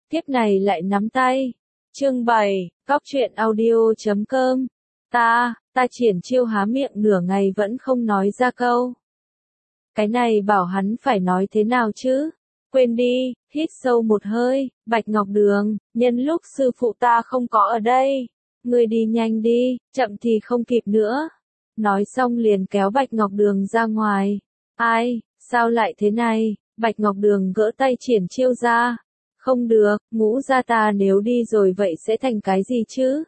Kiếp này lại nắm tay. Chương 7, Cóc truyện audio.com. Ta Triển Chiêu há miệng nửa ngày vẫn không nói ra câu. Cái này bảo hắn phải nói thế nào chứ? Quên đi, hít sâu một hơi, Bạch Ngọc Đường, nhân lúc sư phụ ta không có ở đây. Ngươi đi nhanh đi, chậm thì không kịp nữa. Nói xong liền kéo Bạch Ngọc Đường ra ngoài. Ai, sao lại thế này? Bạch Ngọc Đường gỡ tay Triển Chiêu ra. Không được, Ngũ gia ta nếu đi rồi vậy sẽ thành cái gì chứ?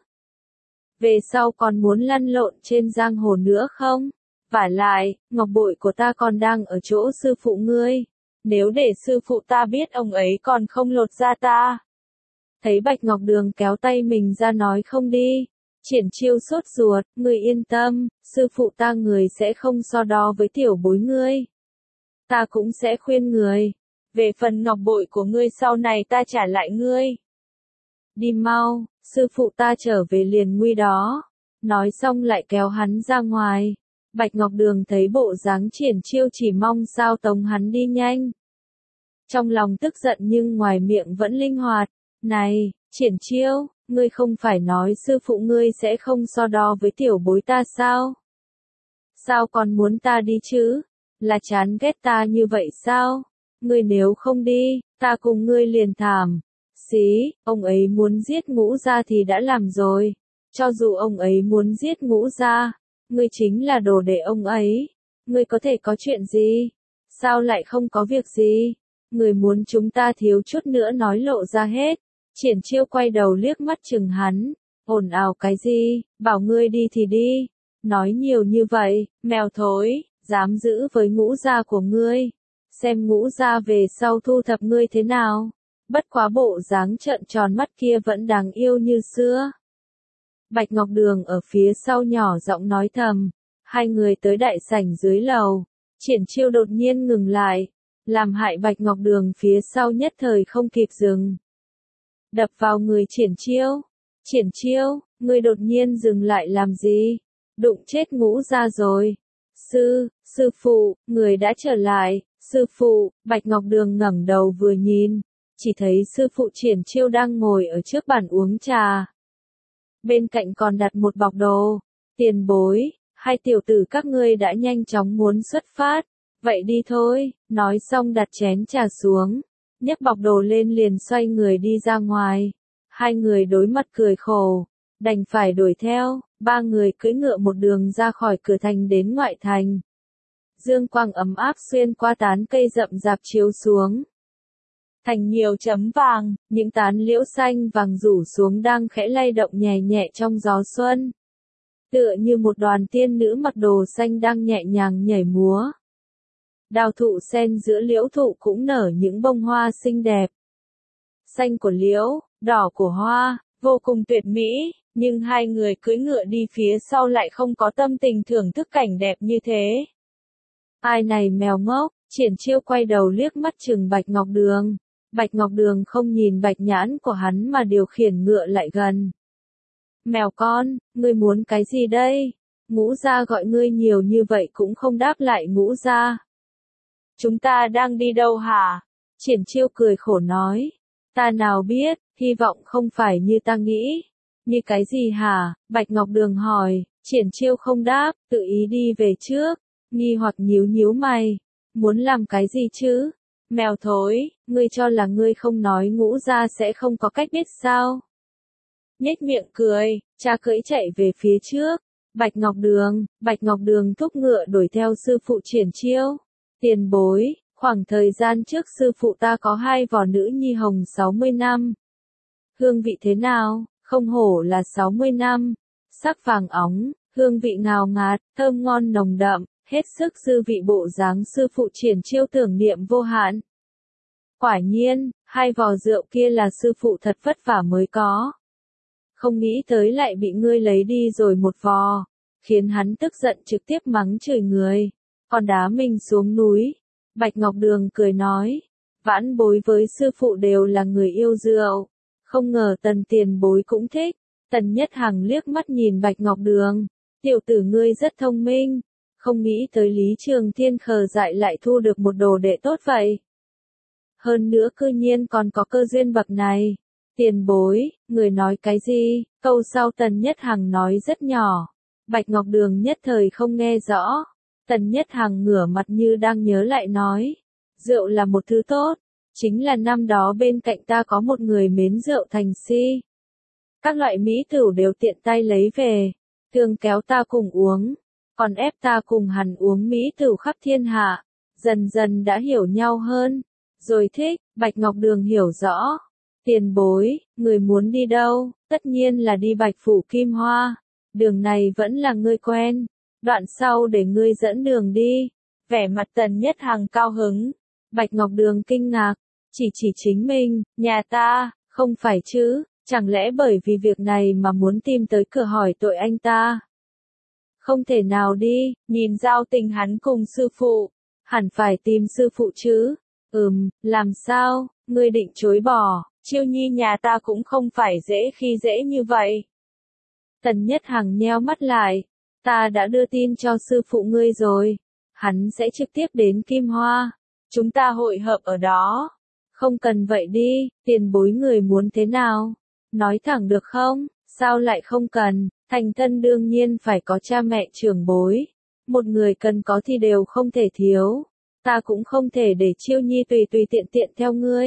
Về sau còn muốn lăn lộn trên giang hồ nữa không? Vả lại, ngọc bội của ta còn đang ở chỗ sư phụ ngươi. Nếu để sư phụ ta biết ông ấy còn không lột ra ta. Thấy Bạch Ngọc Đường kéo tay mình ra nói không đi. Triển Chiêu sốt ruột, ngươi yên tâm, sư phụ ta người sẽ không so đo với tiểu bối ngươi. Ta cũng sẽ khuyên người. Về phần ngọc bội của ngươi sau này ta trả lại ngươi. Đi mau, sư phụ ta trở về liền nguy đó. Nói xong lại kéo hắn ra ngoài. Bạch Ngọc Đường thấy bộ dáng Triển Chiêu chỉ mong sao tống hắn đi nhanh. Trong lòng tức giận nhưng ngoài miệng vẫn linh hoạt. Này, Triển Chiêu, ngươi không phải nói sư phụ ngươi sẽ không so đo với tiểu bối ta sao? Sao còn muốn ta đi chứ? Là chán ghét ta như vậy sao? Ngươi nếu không đi, ta cùng ngươi liền thảm. Xí, ông ấy muốn giết Ngũ gia thì đã làm rồi. Cho dù ông ấy muốn giết Ngũ gia, ngươi chính là đồ đệ ông ấy. Ngươi có thể có chuyện gì? Sao lại không có việc gì? Ngươi muốn chúng ta thiếu chút nữa nói lộ ra hết. Triển Chiêu quay đầu liếc mắt chừng hắn. Ồn ào cái gì, bảo ngươi đi thì đi. Nói nhiều như vậy, mèo thối, dám giữ với Ngũ gia của ngươi. Xem Ngũ gia về sau thu thập ngươi thế nào. Bất quá bộ dáng trợn tròn mắt kia vẫn đáng yêu như xưa. Bạch Ngọc Đường ở phía sau nhỏ giọng nói thầm. Hai người tới đại sảnh dưới lầu. Triển Chiêu đột nhiên ngừng lại. Làm hại Bạch Ngọc Đường phía sau nhất thời không kịp dừng. Đập vào người Triển Chiêu. Triển Chiêu, ngươi đột nhiên dừng lại làm gì? Đụng chết Ngũ gia rồi. Sư phụ, người đã trở lại. Sư phụ, Bạch Ngọc Đường ngẩng đầu vừa nhìn. Chỉ thấy sư phụ Triển Chiêu đang ngồi ở trước bàn uống trà. Bên cạnh còn đặt một bọc đồ. Tiền bối, hai tiểu tử các ngươi đã nhanh chóng muốn xuất phát. Vậy đi thôi, nói xong đặt chén trà xuống. Nhấc bọc đồ lên liền xoay người đi ra ngoài. Hai người đối mặt cười khổ. Đành phải đuổi theo. Ba người cưỡi ngựa một đường ra khỏi cửa thành đến ngoại thành. Dương quang ấm áp xuyên qua tán cây rậm rạp chiếu xuống. Thành nhiều chấm vàng, những tán liễu xanh vàng rủ xuống đang khẽ lay động nhẹ nhẹ trong gió xuân. Tựa như một đoàn tiên nữ mặc đồ xanh đang nhẹ nhàng nhảy múa. Đào thụ xen giữa liễu thụ cũng nở những bông hoa xinh đẹp. Xanh của liễu, đỏ của hoa, vô cùng tuyệt mỹ, nhưng hai người cưỡi ngựa đi phía sau lại không có tâm tình thưởng thức cảnh đẹp như thế. Ai này mèo ngốc, Triển Chiêu quay đầu liếc mắt chừng Bạch Ngọc Đường. Bạch Ngọc Đường không nhìn bạch nhãn của hắn mà điều khiển ngựa lại gần. Mèo con, ngươi muốn cái gì đây? Ngũ gia gọi ngươi nhiều như vậy cũng không đáp lại Ngũ gia. Chúng ta đang đi đâu hả? Triển Chiêu cười khổ nói. Ta nào biết, hy vọng không phải như ta nghĩ. Như cái gì hả? Bạch Ngọc Đường hỏi. Triển Chiêu không đáp, tự ý đi về trước. Nghi hoặc nhíu nhíu mày. Muốn làm cái gì chứ? Mèo thối, ngươi cho là ngươi không nói Ngũ gia sẽ không có cách biết sao? Nhếch miệng cười, cha cưỡi chạy về phía trước. Bạch Ngọc Đường thúc ngựa đuổi theo sư phụ Triển Chiêu. Tiền bối, khoảng thời gian trước sư phụ ta có hai vò nữ nhi hồng 60 năm. Hương vị thế nào? Không hổ là 60 năm. Sắc vàng óng, hương vị ngào ngạt, thơm ngon nồng đậm. Hết sức dư vị bộ dáng sư phụ Triển Chiêu tưởng niệm vô hạn. Quả nhiên, hai vò rượu kia là sư phụ thật vất vả mới có. Không nghĩ tới lại bị ngươi lấy đi rồi một vò, khiến hắn tức giận trực tiếp mắng chửi người, còn đá mình xuống núi. Bạch Ngọc Đường cười nói, vãn bối với sư phụ đều là người yêu rượu, không ngờ Tần tiền bối cũng thích. Tần Nhất Hằng liếc mắt nhìn Bạch Ngọc Đường, tiểu tử ngươi rất thông minh. Không nghĩ tới Lý Trường Thiên khờ dại lại thu được một đồ đệ tốt vậy. hơn nữa cư nhiên còn có cơ duyên bậc này. Tiền bối, người nói cái gì? Câu sau Tần Nhất Hằng nói rất nhỏ. Bạch Ngọc Đường nhất thời không nghe rõ. Tần Nhất Hằng ngửa mặt như đang nhớ lại nói. Rượu là một thứ tốt. Chính là năm đó bên cạnh ta có một người mến rượu thành si. Các loại mỹ tửu đều tiện tay lấy về. Thường kéo ta cùng uống. Còn ép ta cùng hắn uống mỹ tửu khắp thiên hạ. Dần dần đã hiểu nhau hơn. Rồi thích, Bạch Ngọc Đường hiểu rõ. Tiền bối, người muốn đi đâu? Tất nhiên là đi Bạch Phủ Kim Hoa. Đường này vẫn là ngươi quen. Đoạn sau để ngươi dẫn đường đi. Vẻ mặt Tần Nhất Hằng cao hứng. Bạch Ngọc Đường kinh ngạc. Chỉ chính mình, nhà ta, không phải chứ, chẳng lẽ bởi vì việc này mà muốn tìm tới cửa hỏi tội anh ta? Không thể nào đi, nhìn giao tình hắn cùng sư phụ, hẳn phải tìm sư phụ chứ. Làm sao, ngươi định chối bỏ, Chiêu Nhi nhà ta cũng không phải dễ khi dễ như vậy. Tần Nhất Hằng nheo mắt lại, ta đã đưa tin cho sư phụ ngươi rồi, hắn sẽ trực tiếp đến Kim Hoa, chúng ta hội hợp ở đó. Không cần vậy đi, tiền bối người muốn thế nào? Nói thẳng được không? Sao lại không cần? Thành thân đương nhiên phải có cha mẹ trưởng bối. Một người cần có thì đều không thể thiếu. Ta cũng không thể để Chiêu Nhi tùy tiện theo ngươi.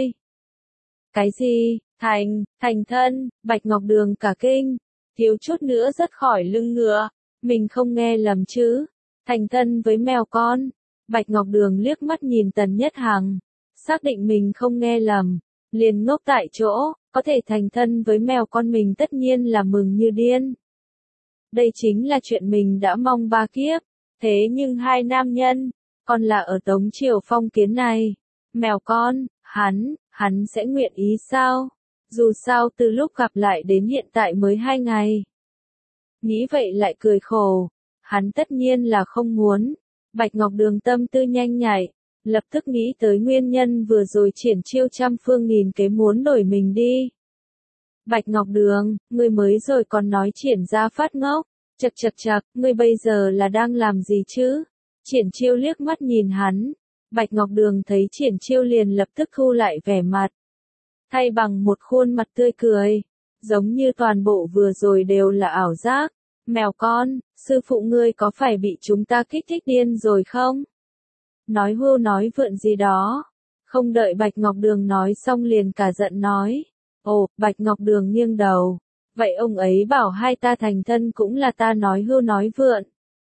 Cái gì? Thành thân, Bạch Ngọc Đường cả kinh. Thiếu chút nữa rớt khỏi lưng ngựa. Mình không nghe lầm chứ? Thành thân với mèo con. Bạch Ngọc Đường liếc mắt nhìn Tần Nhất Hằng. Xác định mình không nghe lầm, liền ngốc tại chỗ, có thể thành thân với mèo con mình tất nhiên là mừng như điên. Đây chính là chuyện mình đã mong 3 kiếp, thế nhưng hai nam nhân, còn là ở Tống Triều phong kiến này. Mèo con, hắn sẽ nguyện ý sao? Dù sao từ lúc gặp lại đến hiện tại mới 2 ngày. Nghĩ vậy lại cười khổ, hắn tất nhiên là không muốn. Bạch Ngọc Đường tâm tư nhanh nhạy. Lập tức nghĩ tới nguyên nhân vừa rồi triển chiêu trăm phương nghìn kế muốn đổi mình đi. Bạch Ngọc Đường, ngươi mới rồi còn nói triển ra phát ngốc. Chậc, ngươi bây giờ là đang làm gì chứ? Triển chiêu liếc mắt nhìn hắn. Bạch Ngọc Đường thấy triển chiêu liền lập tức thu lại vẻ mặt. Thay bằng một khuôn mặt tươi cười. Giống như toàn bộ vừa rồi đều là ảo giác. Mèo con, sư phụ ngươi có phải bị chúng ta kích thích điên rồi không? Nói hưu nói vượn gì đó. Không đợi Bạch Ngọc Đường nói xong liền cả giận nói. Ồ, Bạch Ngọc Đường nghiêng đầu. Vậy ông ấy bảo hai ta thành thân cũng là ta nói hưu nói vượn.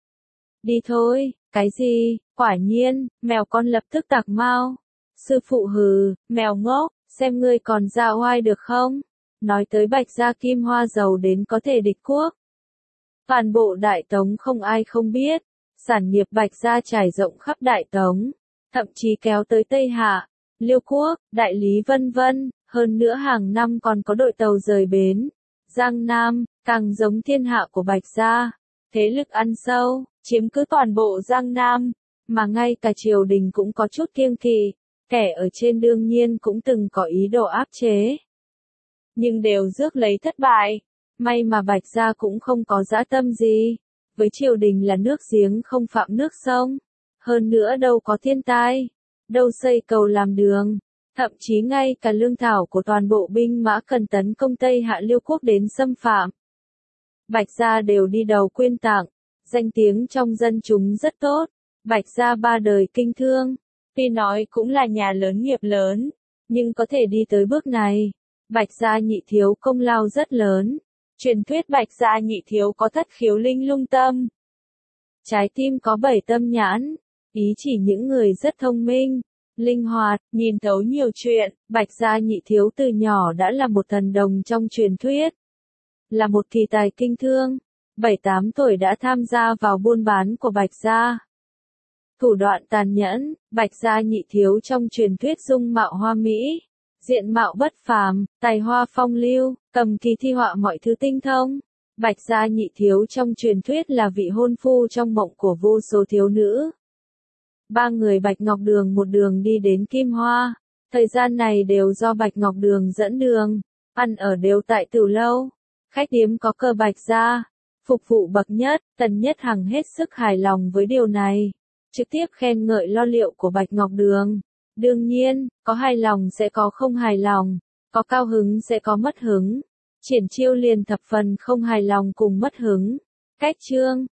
Đi thôi, cái gì, quả nhiên, mèo con lập tức tạc mau. Sư phụ hừ, mèo ngốc, xem ngươi còn ra oai được không? Nói tới Bạch gia Kim Hoa giàu đến có thể địch quốc. Toàn bộ Đại Tống không ai không biết. Sản nghiệp Bạch gia trải rộng khắp Đại Tống, thậm chí kéo tới Tây Hạ, Liêu Quốc, Đại Lý vân vân, hơn nữa hàng năm còn có đội tàu rời bến. Giang Nam, càng giống thiên hạ của Bạch gia, thế lực ăn sâu, chiếm cứ toàn bộ Giang Nam, mà ngay cả triều đình cũng có chút kiêng kỵ, kẻ ở trên đương nhiên cũng từng có ý đồ áp chế. Nhưng đều rước lấy thất bại, may mà Bạch gia cũng không có dã tâm gì. Với triều đình là nước giếng không phạm nước sông, hơn nữa đâu có thiên tai, đâu xây cầu làm đường, thậm chí ngay cả lương thảo của toàn bộ binh mã cần tấn công Tây Hạ Liêu Quốc đến xâm phạm. Bạch gia đều đi đầu quyên tặng, danh tiếng trong dân chúng rất tốt, Bạch gia 3 đời kinh thương, tuy nói cũng là nhà lớn nghiệp lớn, nhưng có thể đi tới bước này, Bạch gia nhị thiếu công lao rất lớn. Truyền thuyết Bạch gia nhị thiếu có thất khiếu linh lung tâm. Trái tim có 7 tâm nhãn, ý chỉ những người rất thông minh, linh hoạt, nhìn thấu nhiều chuyện. Bạch gia nhị thiếu từ nhỏ đã là một thần đồng trong truyền thuyết. Là một kỳ tài kinh thương, 7-8 tuổi đã tham gia vào buôn bán của Bạch gia. Thủ đoạn tàn nhẫn, Bạch gia nhị thiếu trong truyền thuyết dung mạo hoa mỹ. Diện mạo bất phàm, tài hoa phong lưu, cầm kỳ thi họa mọi thứ tinh thông. Bạch gia nhị thiếu trong truyền thuyết là vị hôn phu trong mộng của vô số thiếu nữ. 3 người Bạch Ngọc Đường một đường đi đến Kim Hoa. Thời gian này đều do Bạch Ngọc Đường dẫn đường, ăn ở đều tại Tử lâu. Khách điếm có cờ Bạch gia, phục vụ bậc nhất, Tần Nhất Hằng hết sức hài lòng với điều này. Trực tiếp khen ngợi lo liệu của Bạch Ngọc Đường. Đương nhiên, có hài lòng sẽ có không hài lòng, có cao hứng sẽ có mất hứng. Triển Chiêu liền thập phần không hài lòng cùng mất hứng. Cách chương